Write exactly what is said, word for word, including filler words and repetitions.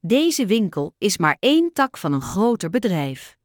Deze winkel is maar één tak van een groter bedrijf.